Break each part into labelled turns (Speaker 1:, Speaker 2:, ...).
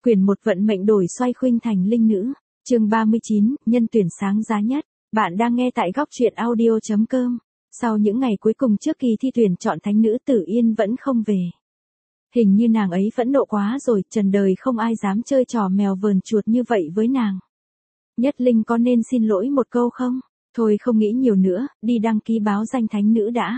Speaker 1: Quyển 1 vận mệnh đổi xoay khuynh thành linh nữ. Chương 39, nhân tuyển sáng giá nhất. Bạn đang nghe tại góc truyện audio.com. Sau những ngày cuối cùng trước kỳ thi tuyển chọn thánh nữ, Tử Yên vẫn không về. Hình như nàng ấy phẫn nộ quá rồi, trần đời không ai dám chơi trò mèo vờn chuột như vậy với nàng. Nhất Linh có nên xin lỗi một câu không? Thôi không nghĩ nhiều nữa, đi đăng ký báo danh thánh nữ đã.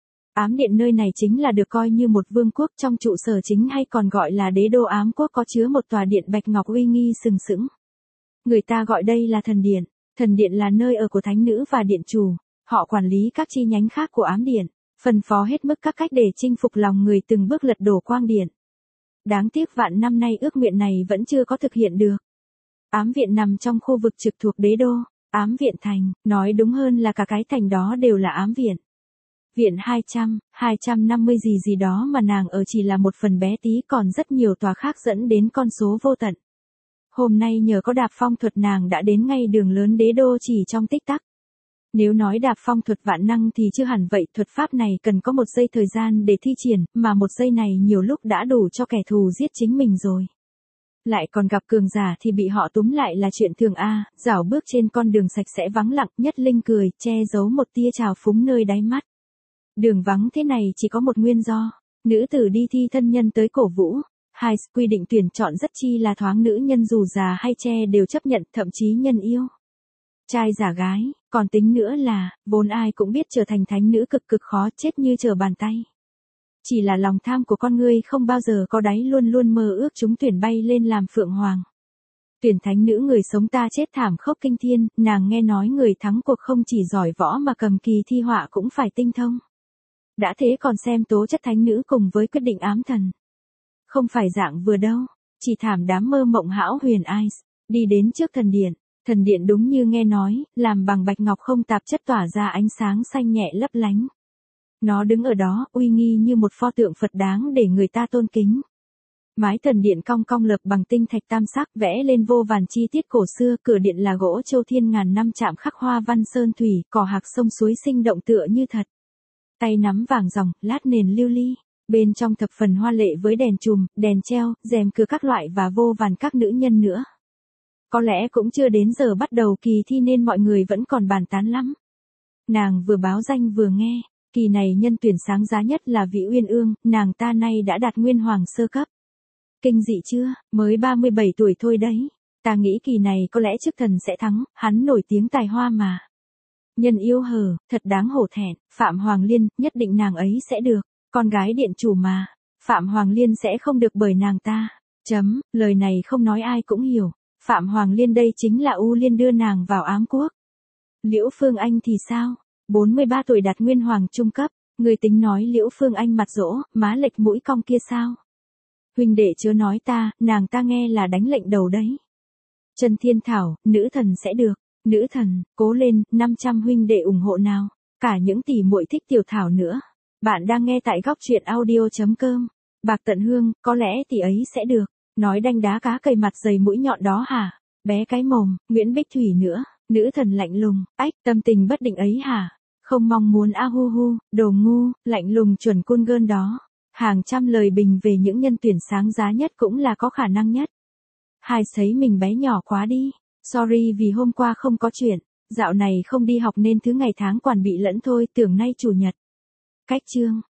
Speaker 1: Ám điện nơi này chính là được coi như một vương quốc, trong trụ sở chính hay còn gọi là đế đô ám quốc có chứa một tòa điện bạch ngọc uy nghi sừng sững. Người ta gọi đây là thần điện. Thần điện là nơi ở của thánh nữ và điện chủ. Họ quản lý các chi nhánh khác của ám điện, phân phó hết mức các cách để chinh phục lòng người, từng bước lật đổ quang điện. Đáng tiếc vạn năm nay ước nguyện này vẫn chưa có thực hiện được. Ám viện nằm trong khu vực trực thuộc đế đô. Ám viện thành, nói đúng hơn là cả cái thành đó đều là ám viện. Viện 200, 250 gì đó mà nàng ở chỉ là một phần bé tí, còn rất nhiều tòa khác dẫn đến con số vô tận. Hôm nay nhờ có đạp phong thuật nàng đã đến ngay đường lớn đế đô chỉ trong tích tắc. Nếu nói đạp phong thuật vạn năng thì chưa hẳn vậy, thuật pháp này cần có một giây thời gian để thi triển, mà một giây này nhiều lúc đã đủ cho kẻ thù giết chính mình rồi. Lại còn gặp cường giả thì bị họ túm lại là chuyện thường a. Dạo bước trên con đường sạch sẽ vắng lặng, Nhất Linh cười, che giấu một tia trào phúng nơi đáy mắt. Đường vắng thế này chỉ có một nguyên do. Nữ tử đi thi thân nhân tới cổ vũ. Hai quy định tuyển chọn rất chi là thoáng, nữ nhân dù già hay trẻ đều chấp nhận, thậm chí nhân yêu. Trai giả gái, còn tính nữa là, vốn ai cũng biết trở thành thánh nữ cực khó, chết như trở bàn tay. Chỉ là lòng tham của con người không bao giờ có đáy, luôn luôn mơ ước chúng tuyển bay lên làm phượng hoàng. Tuyển thánh nữ người sống ta chết thảm khốc kinh thiên, nàng nghe nói người thắng cuộc không chỉ giỏi võ mà cầm kỳ thi họa cũng phải tinh thông. Đã thế còn xem tố chất thánh nữ cùng với quyết định ám thần. Không phải dạng vừa đâu, chỉ thảm đám mơ mộng hão huyền Ice. Đi đến trước thần điện đúng như nghe nói, làm bằng bạch ngọc không tạp chất, tỏa ra ánh sáng xanh nhẹ lấp lánh. Nó đứng ở đó, uy nghi như một pho tượng Phật đáng để người ta tôn kính. Mái thần điện cong cong lợp bằng tinh thạch tam sắc, vẽ lên vô vàn chi tiết cổ xưa, cửa điện là gỗ châu thiên ngàn năm chạm khắc hoa văn sơn thủy, cỏ hạc sông suối sinh động tựa như thật. Tay nắm vàng ròng, lát nền lưu ly, bên trong thập phần hoa lệ với đèn chùm, đèn treo, rèm cửa các loại và vô vàn các nữ nhân nữa. Có lẽ cũng chưa đến giờ bắt đầu kỳ thi nên mọi người vẫn còn bàn tán lắm. Nàng vừa báo danh vừa nghe, kỳ này nhân tuyển sáng giá nhất là Vị Uyên Ương, nàng ta nay đã đạt nguyên hoàng sơ cấp. Kinh dị chưa, mới 37 tuổi thôi đấy. Ta nghĩ kỳ này có lẽ chức thần sẽ thắng, hắn nổi tiếng tài hoa mà. Nhân yêu hờ, thật đáng hổ thẹn. Phạm Hoàng Liên, nhất định nàng ấy sẽ được. Con gái điện chủ mà. Phạm Hoàng Liên sẽ không được bởi nàng ta. Lời này không nói ai cũng hiểu. Phạm Hoàng Liên đây chính là U Liên đưa nàng vào ám quốc. Liễu Phương Anh thì sao? 43 tuổi đạt nguyên hoàng trung cấp. Người tính nói Liễu Phương Anh mặt dỗ, má lệch mũi cong kia sao? Huynh đệ chớ nói ta, nàng ta nghe là đánh lệnh đầu đấy. Trần Thiên Thảo, nữ thần sẽ được. Nữ thần, cố lên, 500 huynh đệ ủng hộ nào. Cả những tỷ muội thích Tiểu Thảo nữa. Bạn đang nghe tại góc truyện audio.com. Bạc Tận Hương, có lẽ tỷ ấy sẽ được. Nói đanh đá cá cầy mặt dày mũi nhọn đó hả? Bé cái mồm, Nguyễn Bích Thủy nữa. Nữ thần lạnh lùng, ách, tâm tình bất định ấy hả? Không mong muốn a hu hu, đồ ngu, lạnh lùng chuẩn côn gơn đó. Hàng trăm lời bình về những nhân tuyển sáng giá nhất cũng là có khả năng nhất. Hai thấy mình bé nhỏ quá đi. Sorry vì hôm qua không có chuyện. Dạo này không đi học nên thứ ngày tháng quản bị lẫn thôi, tưởng nay chủ nhật. Cách chương.